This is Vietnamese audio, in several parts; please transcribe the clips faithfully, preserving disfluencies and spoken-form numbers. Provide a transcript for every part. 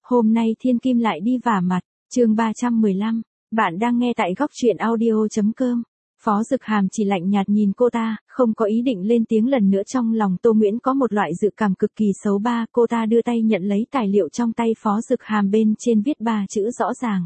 Hôm nay Thiên Kim lại đi vả mặt, chương ba trăm mười lăm, bạn đang nghe tại góc truyện audio.com. Phó Dực Hàm chỉ lạnh nhạt nhìn cô ta, không có ý định lên tiếng lần nữa. Trong lòng Tô Nguyễn có một loại dự cảm cực kỳ xấu. Ba, cô ta đưa tay nhận lấy tài liệu trong tay Phó Dực Hàm, bên trên viết ba chữ rõ ràng.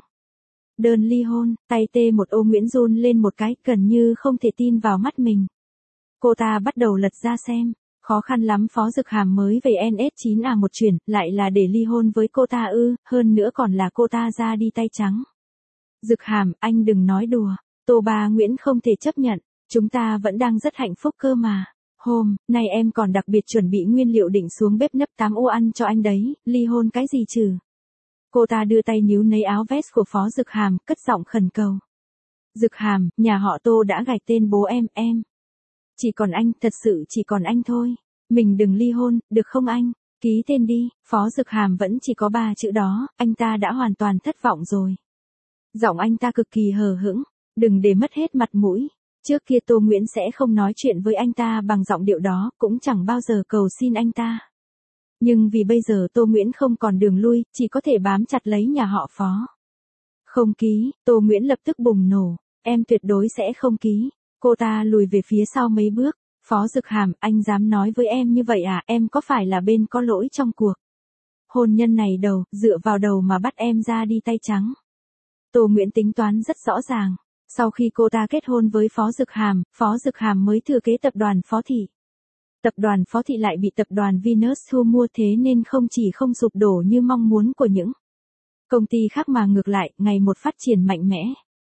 Đơn ly hôn. Tay tê một ô Nguyễn run lên một cái, gần như không thể tin vào mắt mình. Cô ta bắt đầu lật ra xem. Khó khăn lắm Phó Dực Hàm mới về en ét chín à một chuyển, lại là để ly hôn với cô ta ư, hơn nữa còn là cô ta ra đi tay trắng. Dực Hàm, anh đừng nói đùa. Tô Ba Nguyễn không thể chấp nhận, chúng ta vẫn đang rất hạnh phúc cơ mà. Hôm nay em còn đặc biệt chuẩn bị nguyên liệu định xuống bếp nấp tám ô ăn cho anh đấy, ly hôn cái gì chứ? Cô ta đưa tay níu lấy áo vest của Phó Dực Hàm, cất giọng khẩn cầu. Dực Hàm, nhà họ Tô đã gạch tên bố em, em. Chỉ còn anh, thật sự chỉ còn anh thôi. Mình đừng ly hôn, được không anh? Ký tên đi. Phó Dực Hàm vẫn chỉ có ba chữ đó, anh ta đã hoàn toàn thất vọng rồi. Giọng anh ta cực kỳ hờ hững. Đừng để mất hết mặt mũi. Trước kia Tô Nguyễn sẽ không nói chuyện với anh ta bằng giọng điệu đó, cũng chẳng bao giờ cầu xin anh ta. Nhưng vì bây giờ Tô Nguyễn không còn đường lui, chỉ có thể bám chặt lấy nhà họ Phó. Không ký. Tô Nguyễn lập tức bùng nổ. Em tuyệt đối sẽ không ký. Cô ta lùi về phía sau mấy bước. Phó Dực Hàm, anh dám nói với em như vậy à? Em có phải là bên có lỗi trong cuộc hôn nhân này đâu, dựa vào đầu mà bắt em ra đi tay trắng? Tô Nguyễn tính toán rất rõ ràng. Sau khi cô ta kết hôn với Phó Dực Hàm, Phó Dực Hàm mới thừa kế tập đoàn Phó Thị. Tập đoàn Phó Thị lại bị tập đoàn Venus thu mua, thế nên không chỉ không sụp đổ như mong muốn của những công ty khác mà ngược lại, ngày một phát triển mạnh mẽ.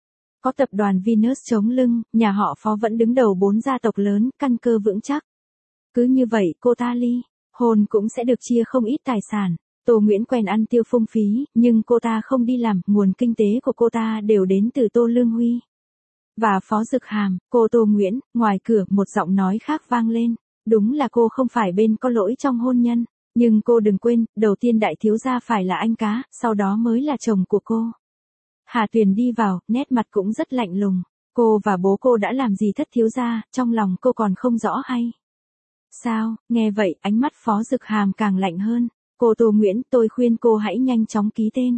Có tập đoàn Venus chống lưng, nhà họ Phó vẫn đứng đầu bốn gia tộc lớn, căn cơ vững chắc. Cứ như vậy cô ta ly hôn cũng sẽ được chia không ít tài sản. Tô Nguyễn quen ăn tiêu phung phí, nhưng cô ta không đi làm, nguồn kinh tế của cô ta đều đến từ Tô Lương Huy và Phó Dực Hàm. Cô Tô Nguyễn, ngoài cửa một giọng nói khác vang lên. Đúng là cô không phải bên có lỗi trong hôn nhân, nhưng cô đừng quên, đầu tiên đại thiếu gia phải là anh cá, sau đó mới là chồng của cô. Hà Tuyền đi vào, nét mặt cũng rất lạnh lùng. Cô và bố cô đã làm gì thất thiếu gia, trong lòng cô còn không rõ hay sao? Nghe vậy, ánh mắt Phó Dực Hàm càng lạnh hơn. Cô Tô Nguyễn, tôi khuyên cô hãy nhanh chóng ký tên.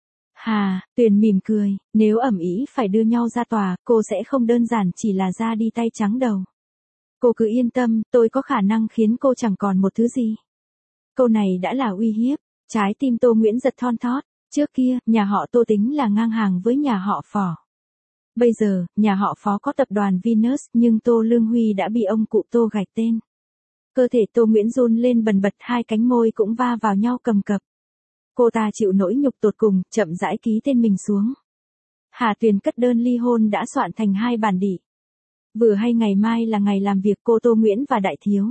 Hà Tuyền mỉm cười, nếu ẩm ý phải đưa nhau ra tòa, cô sẽ không đơn giản chỉ là ra đi tay trắng đâu. Cô cứ yên tâm, tôi có khả năng khiến cô chẳng còn một thứ gì. Câu này đã là uy hiếp. Trái tim Tô Nguyễn giật thon thót. Trước kia, nhà họ Tô tính là ngang hàng với nhà họ Phó. Bây giờ, nhà họ Phó có tập đoàn Venus, nhưng Tô Lương Huy đã bị ông cụ Tô gạch tên. Cơ thể Tô Nguyễn run lên bần bật, hai cánh môi cũng va vào nhau cầm cập. Cô ta chịu nỗi nhục tột cùng, chậm rãi ký tên mình xuống. Hà Tuyền cất đơn ly hôn đã soạn thành hai bản đỉ. Vừa hay ngày mai là ngày làm việc, cô Tô Nguyễn và đại thiếu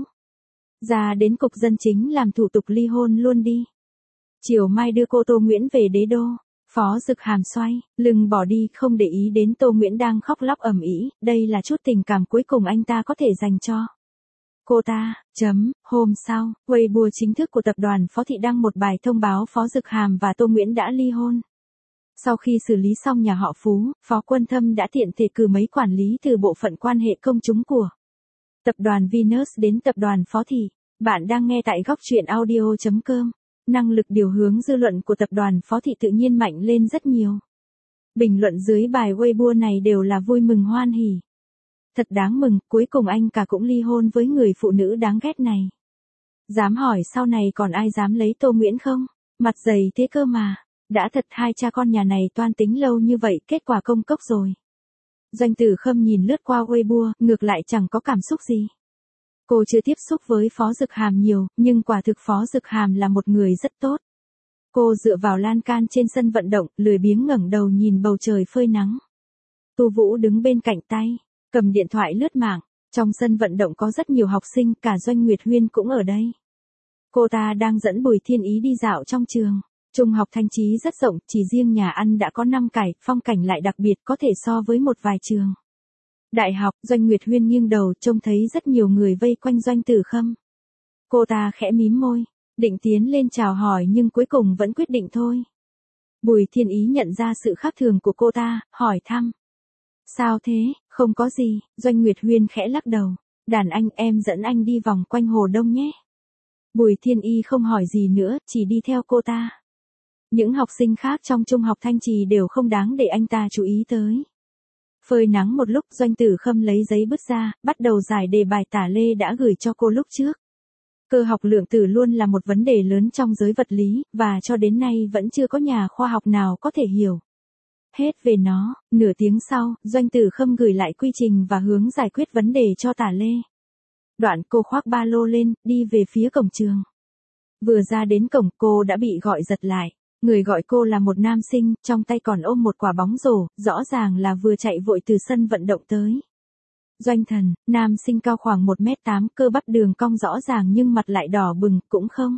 ra đến cục dân chính làm thủ tục ly hôn luôn đi. Chiều mai đưa cô Tô Nguyễn về đế đô. Phó Dực Hàm xoay lưng bỏ đi, không để ý đến Tô Nguyễn đang khóc lóc ầm ĩ. Đây là chút tình cảm cuối cùng anh ta có thể dành cho cô ta. Chấm. Hôm sau, Weibo chính thức của tập đoàn Phó Thị đăng một bài thông báo Phó Dực Hàm và Tô Nguyễn đã ly hôn. Sau khi xử lý xong nhà họ Phú, Phó Quân Thâm đã tiện thể cử mấy quản lý từ bộ phận quan hệ công chúng của tập đoàn Venus đến tập đoàn Phó Thị. Bạn đang nghe tại góc truyện audio.com. Năng lực điều hướng dư luận của tập đoàn Phó Thị tự nhiên mạnh lên rất nhiều. Bình luận dưới bài Weibo này đều là vui mừng hoan hỉ. Thật đáng mừng, cuối cùng anh cả cũng ly hôn với người phụ nữ đáng ghét này. Dám hỏi sau này còn ai dám lấy Tô Nguyễn không? Mặt dày thế cơ mà. Đã thật hai cha con nhà này toan tính lâu như vậy, kết quả công cốc rồi. Doanh Tử Khâm nhìn lướt qua Weibo, ngược lại chẳng có cảm xúc gì. Cô chưa tiếp xúc với Phó Dực Hàm nhiều, nhưng quả thực Phó Dực Hàm là một người rất tốt. Cô dựa vào lan can trên sân vận động, lười biếng ngẩng đầu nhìn bầu trời phơi nắng. Tu Vũ đứng bên cạnh tay, cầm điện thoại lướt mạng. Trong sân vận động có rất nhiều học sinh, cả Doanh Nguyệt Huyên cũng ở đây. Cô ta đang dẫn Bùi Thiên Ý đi dạo trong trường. Trung học Thanh Chí rất rộng, chỉ riêng nhà ăn đã có năm cải, phong cảnh lại đặc biệt, có thể so với một vài trường đại học. Doanh Nguyệt Huyên nghiêng đầu, trông thấy rất nhiều người vây quanh Doanh Tử Khâm. Cô ta khẽ mím môi, định tiến lên chào hỏi nhưng cuối cùng vẫn quyết định thôi. Bùi Thiên Ý nhận ra sự khác thường của cô ta, hỏi thăm. Sao thế? Không có gì. Doanh Nguyệt Huyên khẽ lắc đầu. Đàn anh, em dẫn anh đi vòng quanh Hồ Đông nhé. Bùi Thiên Y không hỏi gì nữa, chỉ đi theo cô ta. Những học sinh khác trong trung học Thanh Trì đều không đáng để anh ta chú ý tới. Phơi nắng một lúc, Doanh Tử Khâm lấy giấy bút ra, bắt đầu giải đề bài tả lê đã gửi cho cô lúc trước. Cơ học lượng tử luôn là một vấn đề lớn trong giới vật lý, và cho đến nay vẫn chưa có nhà khoa học nào có thể hiểu hết về nó. Nửa tiếng sau, Doanh Tử Khâm gửi lại quy trình và hướng giải quyết vấn đề cho tả lê. Đoạn cô khoác ba lô lên, đi về phía cổng trường. Vừa ra đến cổng, cô đã bị gọi giật lại. Người gọi cô là một nam sinh, trong tay còn ôm một quả bóng rổ, rõ ràng là vừa chạy vội từ sân vận động tới. Doanh Thần, nam sinh cao khoảng một mét tám, cơ bắp đường cong rõ ràng nhưng mặt lại đỏ bừng, cũng không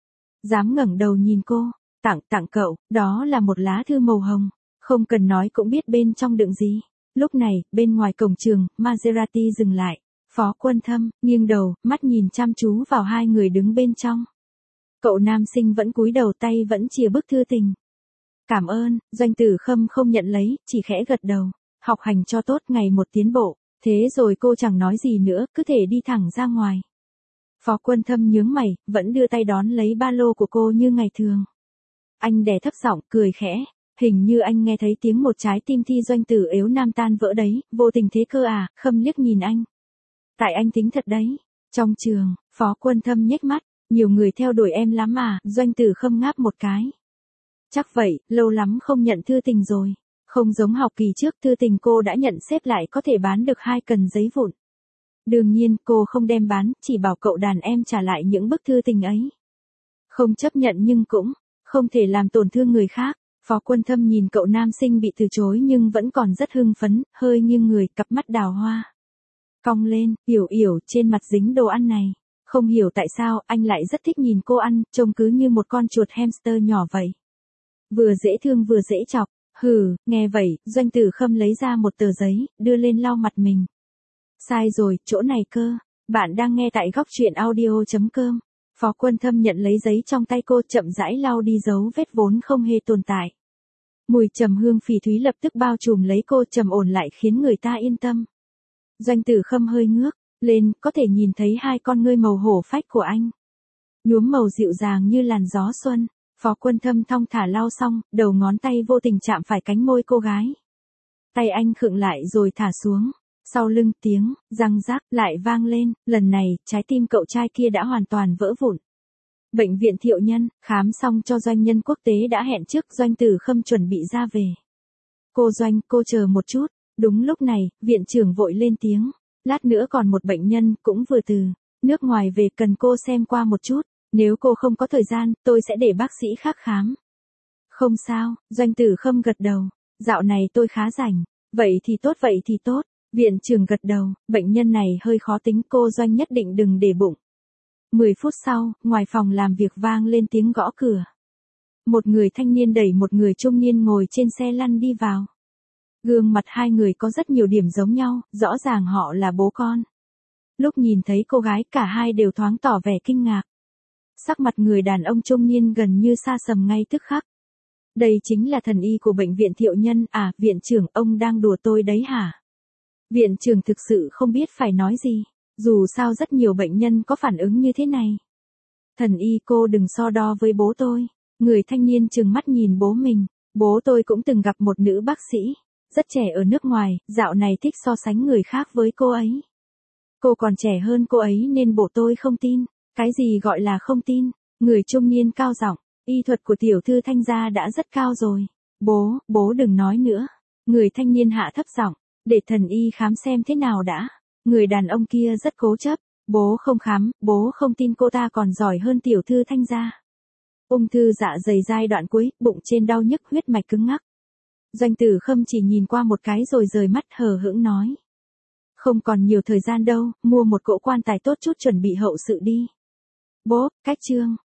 dám ngẩng đầu nhìn cô. Tặng, tặng cậu, đó là một lá thư màu hồng. Không cần nói cũng biết bên trong đựng gì. Lúc này, bên ngoài cổng trường, Maserati dừng lại. Phó Quân Thâm, nghiêng đầu, mắt nhìn chăm chú vào hai người đứng bên trong. Cậu nam sinh vẫn cúi đầu, tay vẫn chìa bức thư tình. Cảm ơn. Doanh Tử Khâm không nhận lấy, chỉ khẽ gật đầu. Học hành cho tốt, ngày một tiến bộ. Thế rồi cô chẳng nói gì nữa, cứ thể đi thẳng ra ngoài. Phó Quân Thâm nhướng mày, vẫn đưa tay đón lấy ba lô của cô như ngày thường. Anh đè thấp giọng, cười khẽ. Hình như anh nghe thấy tiếng một trái tim thi Doanh Tử yếu nam tan vỡ đấy, vô tình thế cơ à. Khâm liếc nhìn anh. Tại anh tính thật đấy. Trong trường, Phó Quân Thâm nhếch mắt. Nhiều người theo đuổi em lắm mà. Doanh Tử Khâm ngáp một cái. Chắc vậy, lâu lắm không nhận thư tình rồi. Không giống học kỳ trước, thư tình cô đã nhận xếp lại có thể bán được hai cần giấy vụn. Đương nhiên, cô không đem bán, chỉ bảo cậu đàn em trả lại những bức thư tình ấy. Không chấp nhận nhưng cũng không thể làm tổn thương người khác. Phó Quân Thâm nhìn cậu nam sinh bị từ chối nhưng vẫn còn rất hưng phấn, hơi nghiêng người, cặp mắt đào hoa cong lên. Yểu Yểu, trên mặt dính đồ ăn này. Không hiểu tại sao, anh lại rất thích nhìn cô ăn, trông cứ như một con chuột hamster nhỏ vậy. Vừa dễ thương vừa dễ chọc. Hừ, nghe vậy, Doanh Tử Khâm lấy ra một tờ giấy, đưa lên lau mặt mình. Sai rồi, chỗ này cơ. Bạn đang nghe tại góc truyện audio chấm com. Phó Quân Thâm nhận lấy giấy trong tay cô, chậm rãi lau đi dấu vết vốn không hề tồn tại. Mùi trầm hương phỉ thúy lập tức bao trùm lấy cô, trầm ổn lại khiến người ta yên tâm. Doanh Tử Khâm hơi ngước lên, có thể nhìn thấy hai con ngươi màu hổ phách của anh. Nhuốm màu dịu dàng như làn gió xuân. Phó Quân Thâm thong thả lau xong, đầu ngón tay vô tình chạm phải cánh môi cô gái. Tay anh khựng lại rồi thả xuống. Sau lưng, tiếng răng rắc lại vang lên, lần này, trái tim cậu trai kia đã hoàn toàn vỡ vụn. Bệnh viện Thiệu Nhân, khám xong cho doanh nhân quốc tế đã hẹn trước. Doanh Tử Khâm chuẩn bị ra về. Cô Doanh, cô chờ một chút. Đúng lúc này, viện trưởng vội lên tiếng. Lát nữa còn một bệnh nhân, cũng vừa từ nước ngoài về, cần cô xem qua một chút. Nếu cô không có thời gian, tôi sẽ để bác sĩ khác khám. Không sao, Doanh Tử Khâm gật đầu. Dạo này tôi khá rảnh. Vậy thì tốt, vậy thì tốt. Viện trưởng gật đầu, bệnh nhân này hơi khó tính, cô Doanh nhất định đừng để bụng. Mười phút sau, ngoài phòng làm việc vang lên tiếng gõ cửa. Một người thanh niên đẩy một người trung niên ngồi trên xe lăn đi vào. Gương mặt hai người có rất nhiều điểm giống nhau, rõ ràng họ là bố con. Lúc nhìn thấy cô gái, cả hai đều thoáng tỏ vẻ kinh ngạc. Sắc mặt người đàn ông trung niên gần như sa sầm ngay tức khắc. Đây chính là thần y của bệnh viện Thiệu Nhân. À, viện trưởng, ông đang đùa tôi đấy hả? Viện trưởng thực sự không biết phải nói gì. Dù sao rất nhiều bệnh nhân có phản ứng như thế này. Thần y, cô đừng so đo với bố tôi. Người thanh niên trừng mắt nhìn bố mình. Bố tôi cũng từng gặp một nữ bác sĩ. Rất trẻ ở nước ngoài, dạo này thích so sánh người khác với cô ấy. Cô còn trẻ hơn cô ấy nên bố tôi không tin. Cái gì gọi là không tin? Người trung niên cao giọng. Y thuật của tiểu thư Thanh gia đã rất cao rồi. Bố, bố đừng nói nữa. Người thanh niên hạ thấp giọng. Để thần y khám xem thế nào đã. Người đàn ông kia rất cố chấp. Bố không khám, bố không tin cô ta còn giỏi hơn tiểu thư Thanh gia. Ung thư dạ dày giai đoạn cuối, bụng trên đau nhức, huyết mạch cứng ngắc. Doanh Tử Khâm chỉ nhìn qua một cái rồi rời mắt, hờ hững nói. Không còn nhiều thời gian đâu, mua một cỗ quan tài tốt chút chuẩn bị hậu sự đi. Bố, cách chương.